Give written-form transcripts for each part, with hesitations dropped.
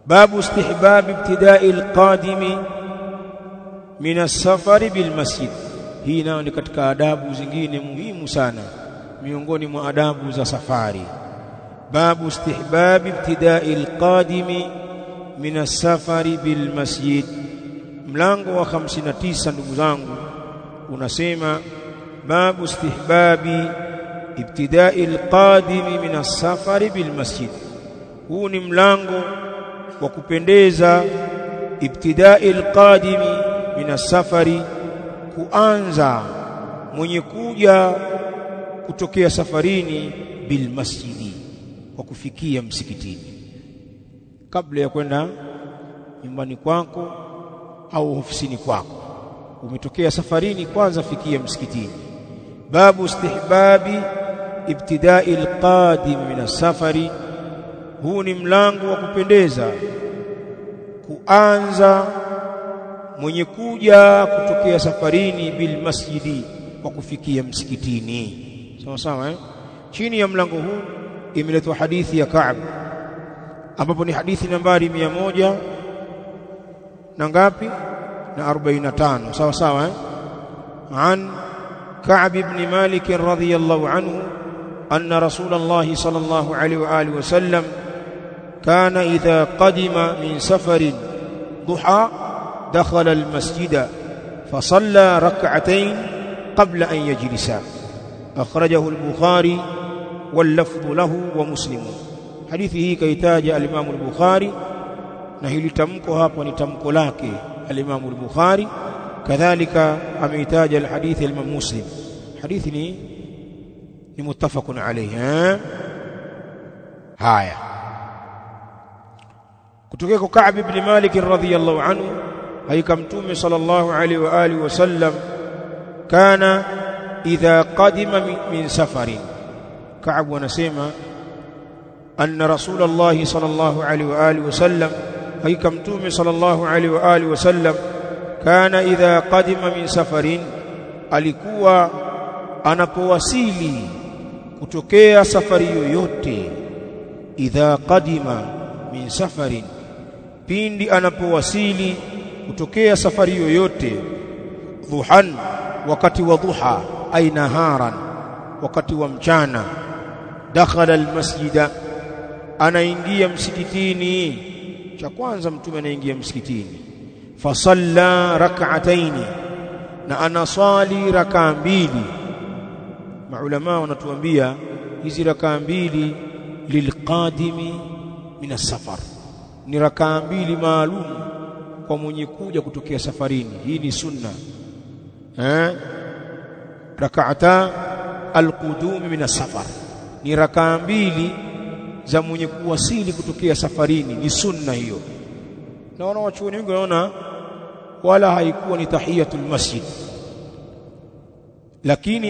babu istihbab ibtida'i alqadimi min as-safari bil masjid. Hii nayo ni katika adabu zingine muhimu sana miongoni mwa adabu za safari. Babu istihbab ibtida'i alqadimi min as-safari bil masjid. Mlango wa 59 ndugu zangu unasema babu istihbabi ibtida'i alqadimi min as-safari bil masjid. Huu ni mlango wa kupendeza ibtida'i alqadimi min as-safari, kuanza mwenye kuja kutokea safarini bil masjidi, kwa kufikia msikitini. Kabla ya kwenda nyumbani kwako au ofisini kwako, umetokea safarini, kwanza fikia msikitini. Babu istihbabi ibtida'i alqadim min as-safari. Huu ni mlango wa kupendeza kuanza mwenye kuja kutokea safarini bil masjidi, kwa kufikia msikitini. Sawa sawa Chini ya mlango huu imeletwa hadithi ya Ka'b, ambapo ni hadithi nambari 100 na ngapi na 45. Sawa sawa An Ka'b ibn Malik radhiyallahu anhu anna Rasulullah sallallahu alayhi wa alihi wasallam kana idha qadima min safarin duha dakhala al-masjida fasalla rak'atayn qabla an yajlisa. Akhrajahu al-Bukhari wal lafdhu lahu wa Muslim. Hadithi hii kaitaja al-Imam al-Bukhari, na hili tamko hapa ni tamko lake al-Imam al-Bukhari. Kadhalika ameitaja al-hadith al-Imam Muslim. Hadithi ni muttafaqun alayhi. Haya, kutokea kwa Ka'b ibn Malik radhiyallahu anhu, haika Mtume sallallahu alayhi wa alihi wasallam kana idha qadima min safarin. Ka'b anasema anna Rasulullah sallallahu alayhi wa alihi wasallam, haika Mtume sallallahu alayhi wa alihi wasallam kana idha qadima min safarin, alikuwa anapowasili kutokea safari yoyote. Idha qadima min safarin, pindi anapowasili kutokea safari yoyote. Dhuhan, wakati wa dhuha, ay naharan, wakati wa mchana. Dakhala almasjida, anaingia msikitini. Cha kwanza Mtume anaingia msikitini. Fasalla rak'ataini, na anaswali rakaa mbili. Maulama wanatuambia hizi rakaa mbili lilqadimi min as-safar, ni rakaa mbili maalum kwa mwenye kuja kutokea safarini. Hii ni sunna rak'ata al-qudum min as-safar, ni rakaa mbili za mwenye kuwasili kutokea safarini, ni sunna hiyo. Na wanawachuoni wengi wanaona wala haikuwa ni tahiyatul masjid, lakini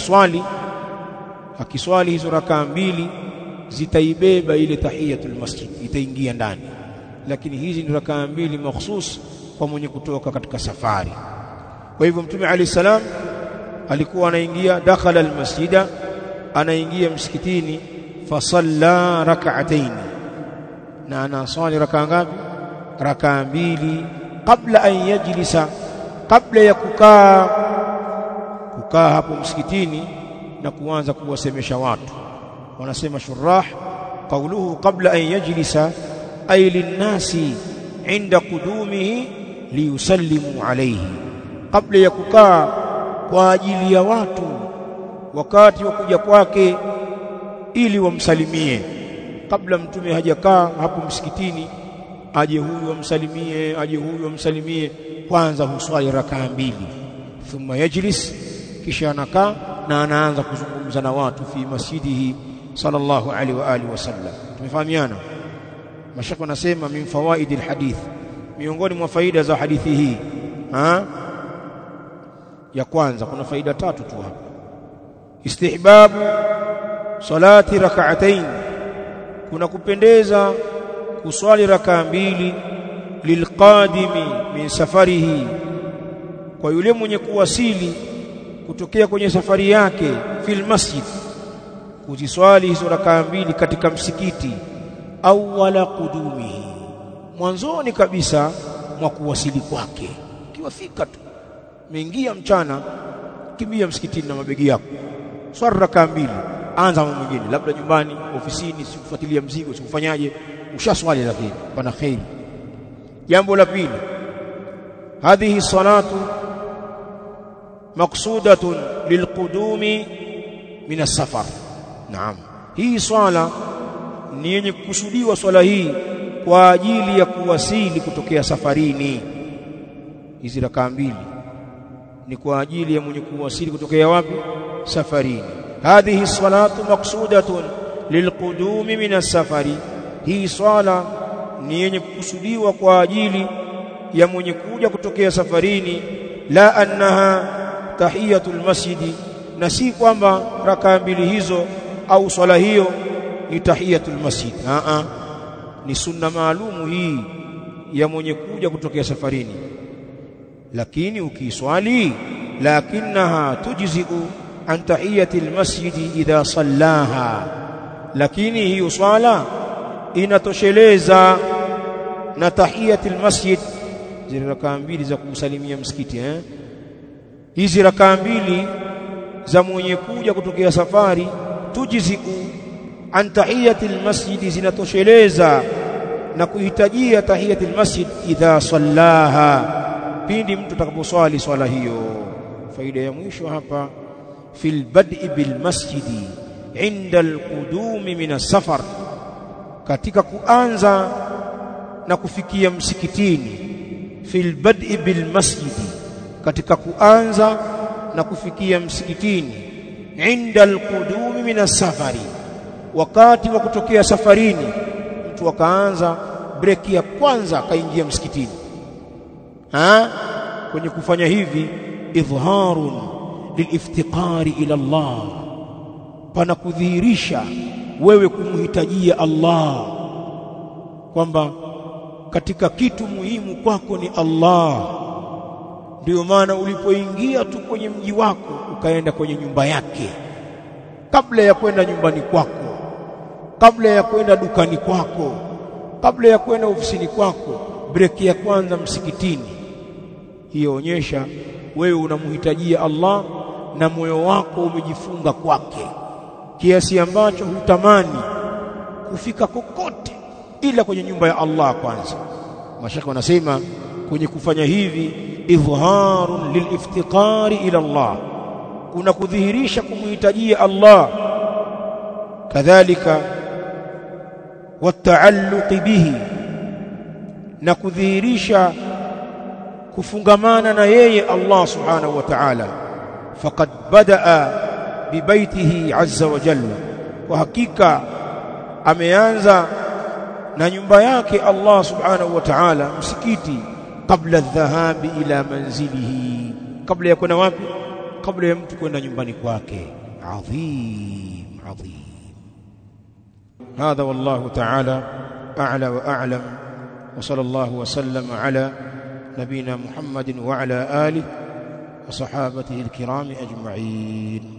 akiswali hizo rakaa mbili zitaibeba ile tahiyatul masjid, itaingia ndani. Lakini hizi ni rakaa mbili mahsus kwa mwenye kutoka katika safari. Kwa hivyo Mtume Ali salam alikuwa anaingia, dakhala almasjida, anaingia msikitini. Fasalla rak'atayn, na anaswali rakaa ngapi? Rakaa mbili. Kabla an yajlisa, kabla ya kukaa hapo msikitini na kuanza kuwasemesha watu. Wanasema shurah, qawluhu qabla an yajlisa ay linnasi inda qudumihi liyusallimu alayhi, kabla ya kukaa kwa ajili ya watu wakati wa kuja kwake ili wamsalimie. Kabla Mtume hajakaa hapo msikitini, aje huyu amsalimie, aje huyu amsalimie, kwanza huswali rakaa mbili. Thumma yajlis, kisha anakaa na anaanza kuzungumza na watu fi masjidihi sallallahu alaihi wa alihi wasallam. Tumefahamiana? Mashaka wanasema min fawaidil hadith, miongoni mwa faida za hadithi hii ya kwanza, kuna faida tatu tu hapa. Istihbabu salati rak'atayn, kuna kupendeza kuswali rakaa mbili. Lilqadimi min safarihi, kwa yule mwenye kuwasili kutokea kwenye safari yake. Fil masjid, kuziswali hizo rakaa mbili katika msikiti. Awwala qudumihi, mwanzoni kabisa mwa kuwasili kwake. Ukiwafika tu umeingia mchana, kimbia msikitini na mabegi yako, swali rakaa 2, anza mambo mengine, labda nyumbani, ofisini, sikufuatilia mzigo, sikufanyaje, ushaswali, lakini pana khairi. Jambo la pili, hadhihi salatu maqsudatun lilqudumi min as-safar. Naam, hii swala ni yenye kukusudiwa, swala hii kwa ajili ya kuwasili kutokea safarini. Hizi rakaa 2 ni kwa ajili ya mwenye kuwasili kutokea wapi? Safarini. Hadhihi salatu maqsudatun lilqudumi min as-safari, hii swala ni yenye kukusudiwa kwa ajili ya mwenye kuja kutokea safarini. La annaha tahiyatul masjidi, na si kwamba rakaa 2 hizo au swala hiyo ni tahiyatul masjid. Ni sunna maalumu hii ya mwenye kuja kutokea safarini. Lakini ukiswali, lakinnaha tujzi'u an tahiyatil masjidi idha sallaha, lakini hiyo swala inatosheleza na tahiyatul masjid, zile rakaa 2 za kumsalimia msikiti. Hizi rakaa 2 za mwenye kuja kutokea safari, tujzi'u an tahiyatil masjid, zinatosheleza na kuhitajia tahiyatul masjid idha sallaha, pindi mtu atakaposwali swala hiyo. Faida ya mwisho hapa, fil bad'i bil masjidi inda al-qudumi min as-safar, katika kuanza na kufikia msikitini. Fil bad'i bil masjidi, katika kuanza na kufikia msikitini. Inda al-qudumi min as-safari, wakati wa kutokea safarini, mtu akaanza breki ya kwanza akaingia msikitini. Kwenye kufanya hivi, idhharun liliftiqari ila Allah, pana kudhihirisha wewe kumhitajia Allah, kwamba katika kitu muhimu kwako ni Allah. Ndio maana ulipoingia tu kwenye mji wako ukaenda kwenye nyumba yake, kabla ya kwenda nyumbani kwako, kabla ya kwenda dukani kwako, kabla ya kwenda ofisini kwako, breki ya kwanza msikitini. Hiyo onyesha wewe unamhitajia Allah na moyo wako umejifunga kwake, kiasi ambacho hutamani kufika kokote ila kwenye nyumba ya Allah kwanza. Mashaka wanasema kwenye kufanya hivi, idhharun liliftiqari ila Allah, kuna kudhihirisha kumhitajia Allah. Kadhalika wataalluqi bihi, na kudhihirisha kufungamana na yeye Allah subhanahu wa ta'ala. Faqad badaa bibaitihi azza wa jalla, kwa hakika ameanza na nyumba yake Allah subhanahu wa ta'ala, msikiti, kabla dhahabi ila manzilihi, kabla ya kwenda wapi? Kabla ya mtu kwenda nyumbani kwake. Adhim adhim. Hadha wallahu ta'ala a'la wa a'lam, wa sallallahu wa sallama ala nabina Muhammadin wa ala alihi wa sahabatihi al-kiram ajma'in.